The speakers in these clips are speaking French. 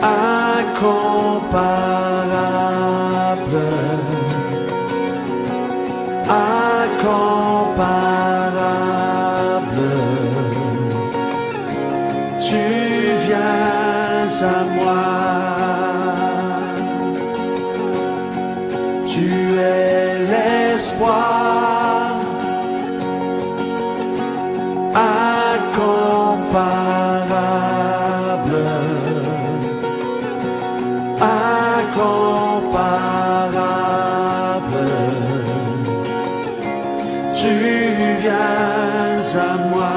incomparable, incomparable. Tu viens à moi, tu es l'espoir incomparable, incomparable. Tu viens à moi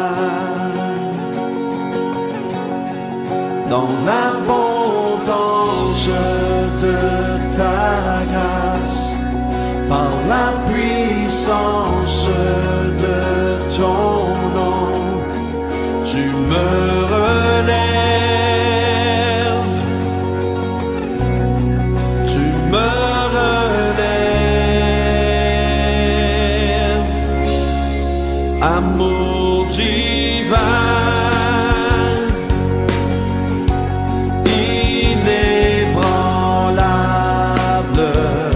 dans l'abondance de ta grâce, par la puissance de ton nom, tu me relèves, tu me relèves. Amour divin, inébranlable,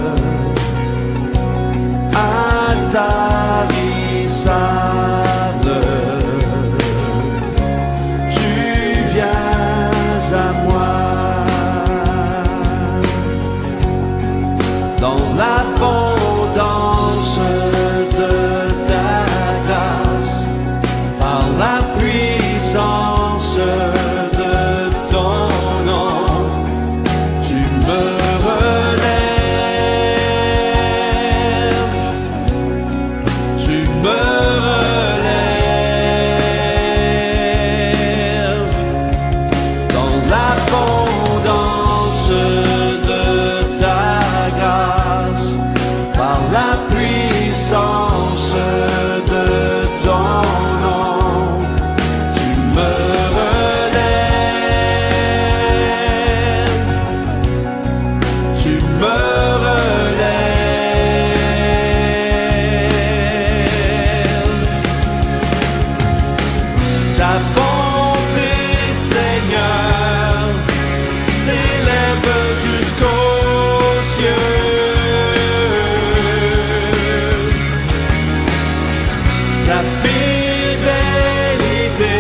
intarissable, tu viens à moi dans l'abondance de ta grâce, par la puissance de ton nom, tu me relèves, tu me relèves dans l'abondance de ta grâce, par la puissance de ton nom, tu me relèves, tu me relèves. Ta bonté, Seigneur, s'élève jusqu'aux cieux. Ta fidélité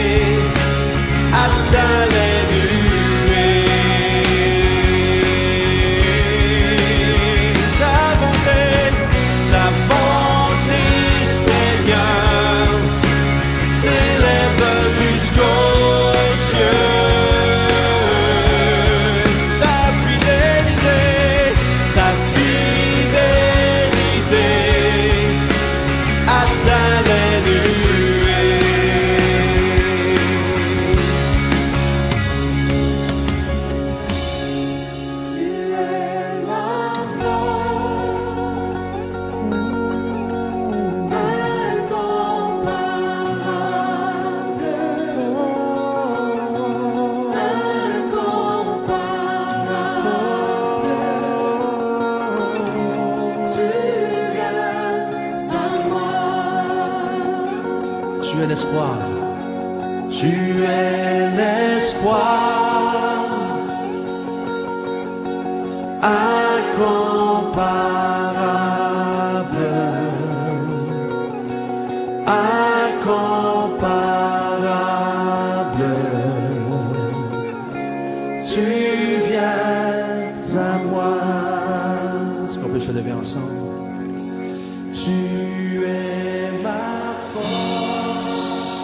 atteint les nuées. Ta bonté, Seigneur, s'élève jusqu'aux cieux. Ta fidélité atteint les nuées. Tu es ma force incomparable, incomparable. Tu viens à moi. Tu es l'espoir, tu es l'espoir incomparable, incomparable. Tu viens à moi. Est-ce qu'on peut se lever ensemble? Tu es ma force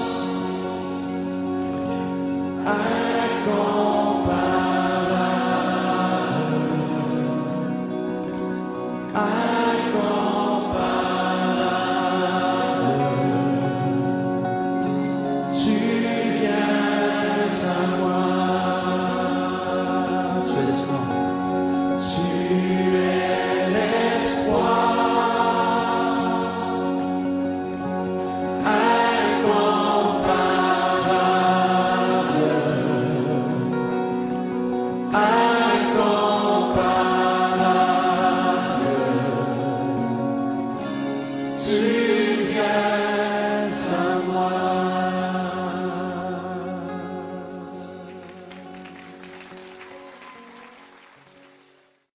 incomparable, incomparable. Tu viens à moi. Tu es l'espoir.